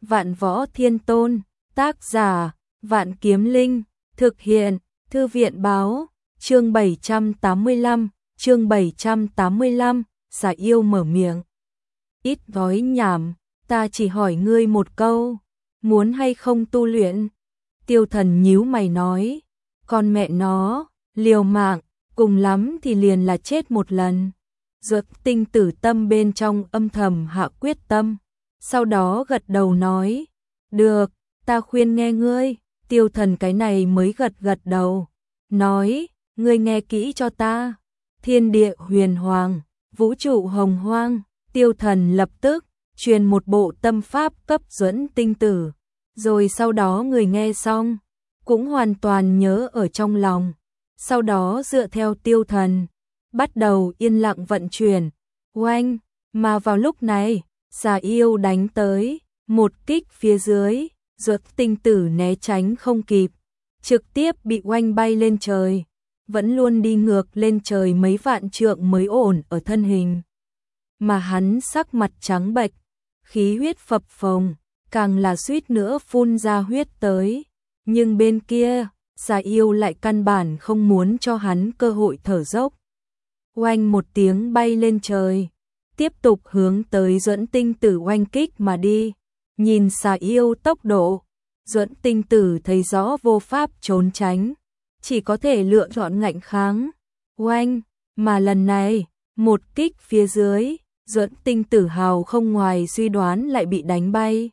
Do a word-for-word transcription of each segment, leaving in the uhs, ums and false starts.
Vạn Võ Thiên Tôn, tác giả, Vạn Kiếm Linh, thực hiện, Thư viện báo, chương bảy trăm tám mươi lăm, chương bảy trăm tám mươi lăm, Xà Yêu mở miệng. Ít nói nhảm, ta chỉ hỏi ngươi một câu, muốn hay không tu luyện? Tiêu Thần nhíu mày nói, con mẹ nó, liều mạng, cùng lắm thì liền là chết một lần. Dược Tinh Tử tâm bên trong âm thầm hạ quyết tâm, sau đó gật đầu nói, được, ta khuyên nghe ngươi. Tiêu Thần cái này mới gật gật đầu, nói, ngươi nghe kỹ cho ta. Thiên địa huyền hoàng, vũ trụ hồng hoang. Tiêu Thần lập tức truyền một bộ tâm pháp cấp Duẫn Tinh Tử, rồi sau đó người nghe xong cũng hoàn toàn nhớ ở trong lòng. Sau đó dựa theo Tiêu Thần bắt đầu yên lặng vận chuyển. Oanh, mà vào lúc này, Xà Yêu đánh tới, một kích phía dưới, Duẫn Tinh Tử né tránh không kịp, trực tiếp bị oanh bay lên trời, vẫn luôn đi ngược lên trời mấy vạn trượng mới ổn ở thân hình. Mà hắn sắc mặt trắng bệch, khí huyết phập phồng, càng là suýt nữa phun ra huyết tới. Nhưng bên kia, Xà Yêu lại căn bản không muốn cho hắn cơ hội thở dốc. Oanh một tiếng bay lên trời, tiếp tục hướng tới Duẫn Tinh Tử oanh kích mà đi. Nhìn Xà Yêu tốc độ, Duẫn Tinh Tử thấy rõ vô pháp trốn tránh, chỉ có thể lựa chọn ngạnh kháng. Oanh, mà lần này, một kích phía dưới, Duẫn Tinh Tử hào không ngoài suy đoán lại bị đánh bay.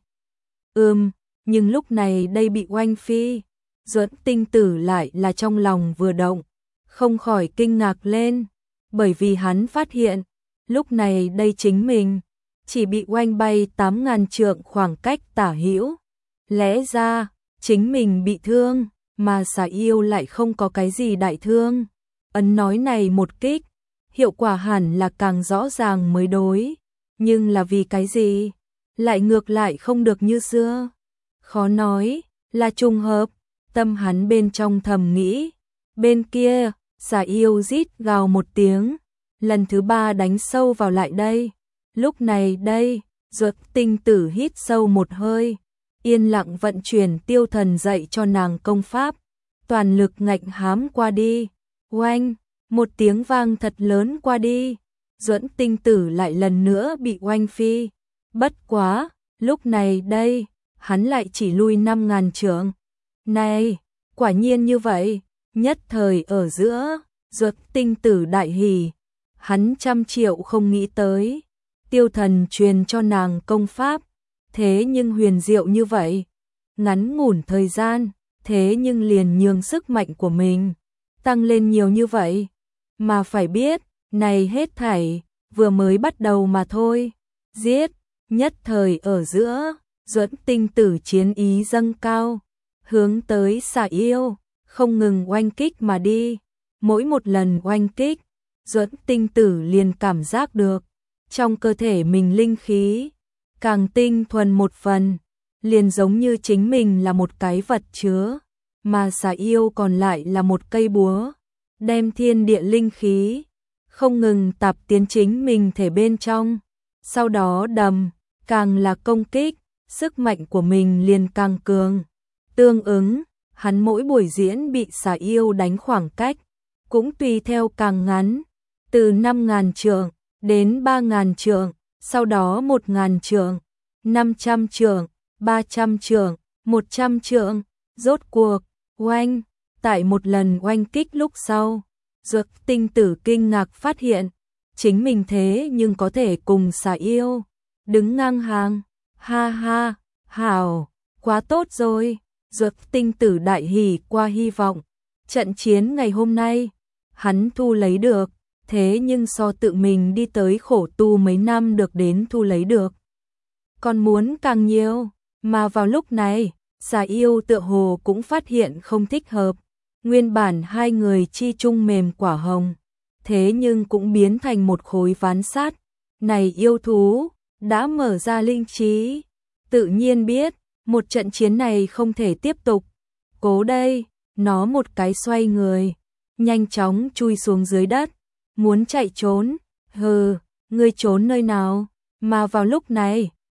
Ừm, nhưng lúc này đây bị oanh phi, Duẫn Tinh Tử lại là trong lòng vừa động, không khỏi kinh ngạc lên, bởi vì hắn phát hiện, lúc này đây chính mình chỉ bị oanh bay tám ngàn trượng khoảng cách tả hữu. Lẽ ra, chính mình bị thương, mà Xà Yêu lại không có cái gì đại thương. Ấn nói này một kích, hiệu quả hẳn là càng rõ ràng mới đối. Nhưng là vì cái gì? Lại ngược lại không được như xưa. Khó nói, là trùng hợp. Tâm hắn bên trong thầm nghĩ. Bên kia, Xà Yêu rít gào một tiếng, lần thứ ba đánh sâu vào lại đây. Lúc này đây, Duẫn Tinh Tử hít sâu một hơi, yên lặng vận chuyển Tiêu Thần dạy cho nàng công pháp, toàn lực ngạnh hám qua đi. Oanh, một tiếng vang thật lớn qua đi, Duẫn Tinh Tử lại lần nữa bị oanh phi. Bất quá, lúc này đây, hắn lại chỉ lui năm ngàn trượng. Này, quả nhiên như vậy, nhất thời ở giữa, Duẫn Tinh Tử đại hỉ, hắn trăm triệu không nghĩ tới. Tiêu Thần truyền cho nàng công pháp, thế nhưng huyền diệu như vậy, ngắn ngủn thời gian, thế nhưng liền nhường sức mạnh của mình tăng lên nhiều như vậy. Mà phải biết, này hết thảy vừa mới bắt đầu mà thôi. Giết, nhất thời ở giữa, Duẫn Tinh Tử chiến ý dâng cao, hướng tới Xà Yêu, không ngừng oanh kích mà đi. Mỗi một lần oanh kích, Duẫn Tinh Tử liền cảm giác được trong cơ thể mình linh khí càng tinh thuần một phần, liền giống như chính mình là một cái vật chứa, mà Xà Yêu còn lại là một cây búa, đem thiên địa linh khí không ngừng tạp tiến chính mình thể bên trong, sau đó đầm, càng là công kích, sức mạnh của mình liền càng cường. Tương ứng, hắn mỗi buổi diễn bị Xà Yêu đánh khoảng cách cũng tùy theo càng ngắn, từ năm ngàn trượng đến ba ngàn trượng, sau đó một ngàn trượng, năm trăm trượng, ba trăm trượng, một trăm trượng. Rốt cuộc, oanh, tại một lần oanh kích lúc sau, Duẫn Tinh Tử kinh ngạc phát hiện, chính mình thế nhưng có thể cùng Xà Yêu đứng ngang hàng. Ha ha, hảo, quá tốt rồi. Duẫn Tinh Tử đại hỉ qua hy vọng, trận chiến ngày hôm nay, hắn thu lấy được, thế nhưng so tự mình đi tới khổ tu mấy năm được đến thu lấy được, còn muốn càng nhiều. Mà vào lúc này, Xà Yêu tựa hồ cũng phát hiện không thích hợp, nguyên bản hai người chi chung mềm quả hồng, thế nhưng cũng biến thành một khối ván sắt. Này yêu thú, đã mở ra linh trí, tự nhiên biết, một trận chiến này không thể tiếp tục. Cố đây, nó một cái xoay người, nhanh chóng chui xuống dưới đất, muốn chạy trốn. Hừ, ngươi trốn nơi nào? Mà vào lúc này,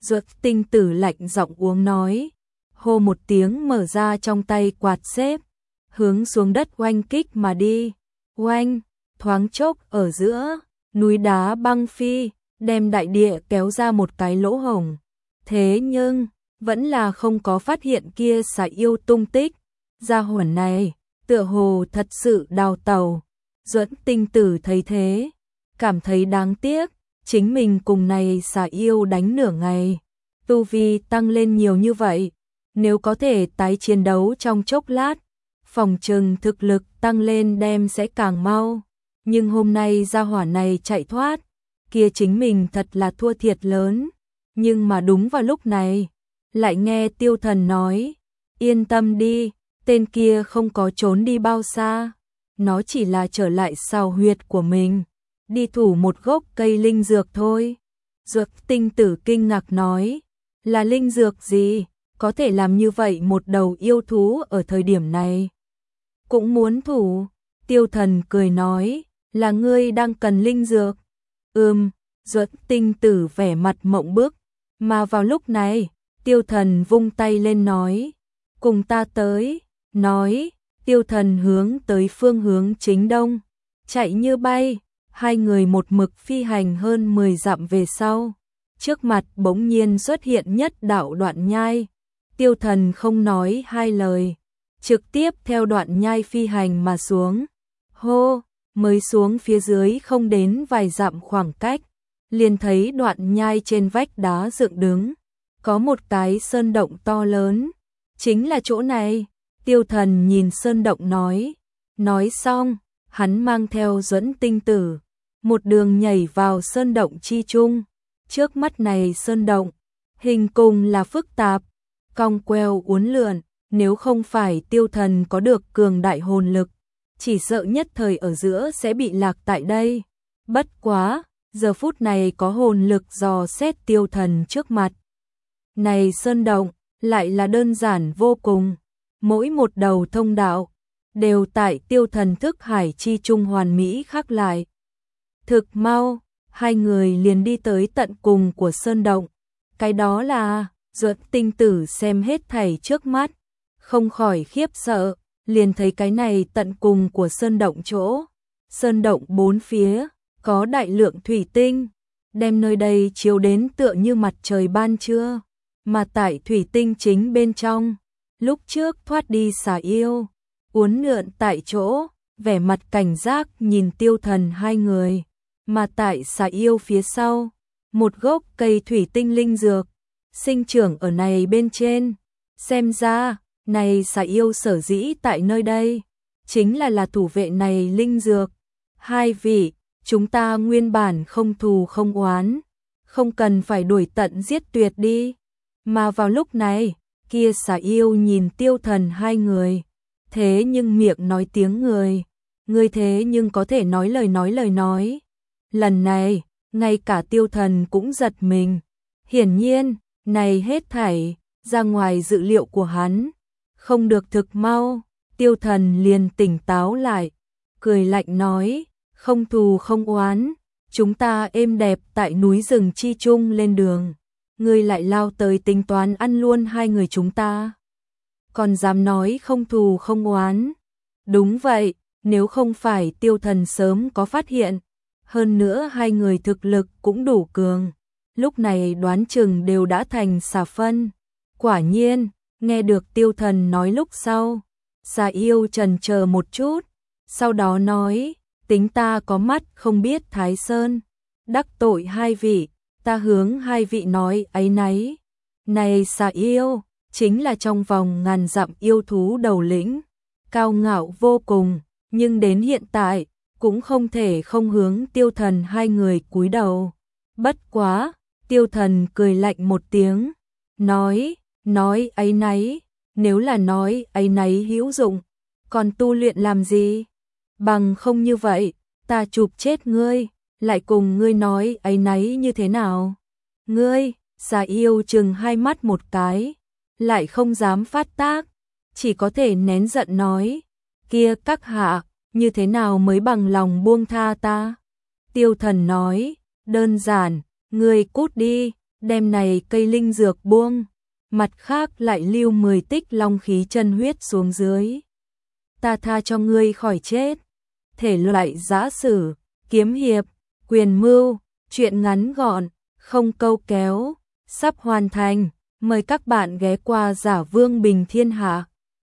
Duật tinh tử lạnh giọng uống nói, hô một tiếng mở ra trong tay quạt xếp, hướng xuống đất oanh kích mà đi. Oanh, thoáng chốc ở giữa, núi đá băng phi, đem đại địa kéo ra một cái lỗ hổng. Thế nhưng, vẫn là không có phát hiện kia xà yêu tung tích. Gia hỏa này, tựa hồ thật sự đào tàu. Duẫn tinh tử thấy thế, cảm thấy đáng tiếc, chính mình cùng này xà yêu đánh nửa ngày. Tu vi tăng lên nhiều như vậy, nếu có thể tái chiến đấu trong chốc lát, phòng trừng thực lực tăng lên đem sẽ càng mau. Nhưng hôm nay gia hỏa này chạy thoát, kia chính mình thật là thua thiệt lớn. Nhưng mà đúng vào lúc này, lại nghe Tiêu Thần nói, yên tâm đi, tên kia không có trốn đi bao xa, nó chỉ là trở lại sào huyệt của mình, đi thủ một gốc cây linh dược thôi. Duật tinh tử kinh ngạc nói, là linh dược gì, có thể làm như vậy một đầu yêu thú ở thời điểm này? Cũng muốn thủ. Tiêu Thần cười nói, là ngươi đang cần linh dược. Ừm, Duật tinh tử vẻ mặt mộng bức, mà vào lúc này, Tiêu Thần vung tay lên nói, cùng ta tới. Nói, Tiêu Thần hướng tới phương hướng chính đông, chạy như bay, hai người một mực phi hành hơn mười dặm về sau. Trước mặt bỗng nhiên xuất hiện nhất đạo đoạn nhai. Tiêu Thần không nói hai lời, trực tiếp theo đoạn nhai phi hành mà xuống. Hô, mới xuống phía dưới không đến vài dặm khoảng cách, liền thấy đoạn nhai trên vách đá dựng đứng, có một cái sơn động to lớn. Chính là chỗ này. Tiêu Thần nhìn sơn động nói. Nói xong, hắn mang theo Duẫn tinh tử, một đường nhảy vào sơn động chi trung. Trước mắt này sơn động, hình cùng là phức tạp, cong queo uốn lượn, nếu không phải Tiêu Thần có được cường đại hồn lực, chỉ sợ nhất thời ở giữa sẽ bị lạc tại đây. Bất quá, giờ phút này có hồn lực dò xét Tiêu Thần trước mặt. Này sơn động, lại là đơn giản vô cùng, mỗi một đầu thông đạo, đều tại Tiêu Thần thức hải chi trung hoàn mỹ khắc lại. Thực mau, hai người liền đi tới tận cùng của sơn động. Cái đó là, Duẫn tinh tử xem hết thảy trước mắt, không khỏi khiếp sợ, liền thấy cái này tận cùng của sơn động chỗ. Sơn động bốn phía, có đại lượng thủy tinh, đem nơi đây chiếu đến tựa như mặt trời ban trưa. Mà tại thủy tinh chính bên trong, lúc trước thoát đi xà yêu, uốn lượn tại chỗ, vẻ mặt cảnh giác nhìn Tiêu Thần hai người. Mà tại xà yêu phía sau, một gốc cây thủy tinh linh dược, sinh trưởng ở này bên trên. Xem ra, này xà yêu sở dĩ tại nơi đây, chính là là thủ vệ này linh dược. Hai vị, chúng ta nguyên bản không thù không oán, không cần phải đuổi tận giết tuyệt đi. Mà vào lúc này, kia xà yêu nhìn Tiêu Thần hai người, thế nhưng miệng nói tiếng người, người thế nhưng có thể nói lời nói lời nói. Lần này, ngay cả Tiêu Thần cũng giật mình. Hiển nhiên, này hết thảy, ra ngoài dự liệu của hắn. Không được thực mau, Tiêu Thần liền tỉnh táo lại, cười lạnh nói, không thù không oán, chúng ta êm đẹp tại núi rừng chi trung lên đường. Ngươi lại lao tới tính toán ăn luôn hai người chúng ta. Còn dám nói không thù không oán. Đúng vậy, nếu không phải Tiêu Thần sớm có phát hiện, hơn nữa hai người thực lực cũng đủ cường, lúc này đoán chừng đều đã thành xà phân. Quả nhiên, nghe được Tiêu Thần nói lúc sau, xà yêu chần chờ một chút, sau đó nói, tính ta có mắt không biết Thái Sơn, đắc tội hai vị, ta hướng hai vị nói áy náy. Này xà yêu, chính là trong vòng ngàn dặm yêu thú đầu lĩnh, cao ngạo vô cùng, nhưng đến hiện tại, cũng không thể không hướng Tiêu Thần hai người cúi đầu. Bất quá, Tiêu Thần cười lạnh một tiếng, nói, nói áy náy, nếu là nói áy náy hữu dụng, còn tu luyện làm gì? Bằng không như vậy, ta chụp chết ngươi, lại cùng ngươi nói áy náy như thế nào? Ngươi, xà yêu chừng hai mắt một cái, lại không dám phát tác, chỉ có thể nén giận nói, kia các hạ, như thế nào mới bằng lòng buông tha ta? Tiêu Thần nói, đơn giản, ngươi cút đi, đem này cây linh dược buông, mặt khác lại lưu mười tích long khí chân huyết xuống dưới. Ta tha cho ngươi khỏi chết. Thể loại giã sử, kiếm hiệp, quyền mưu, truyện ngắn gọn, không câu kéo, sắp hoàn thành. Mời các bạn ghé qua Giả Vương Bình Thiên Hạ.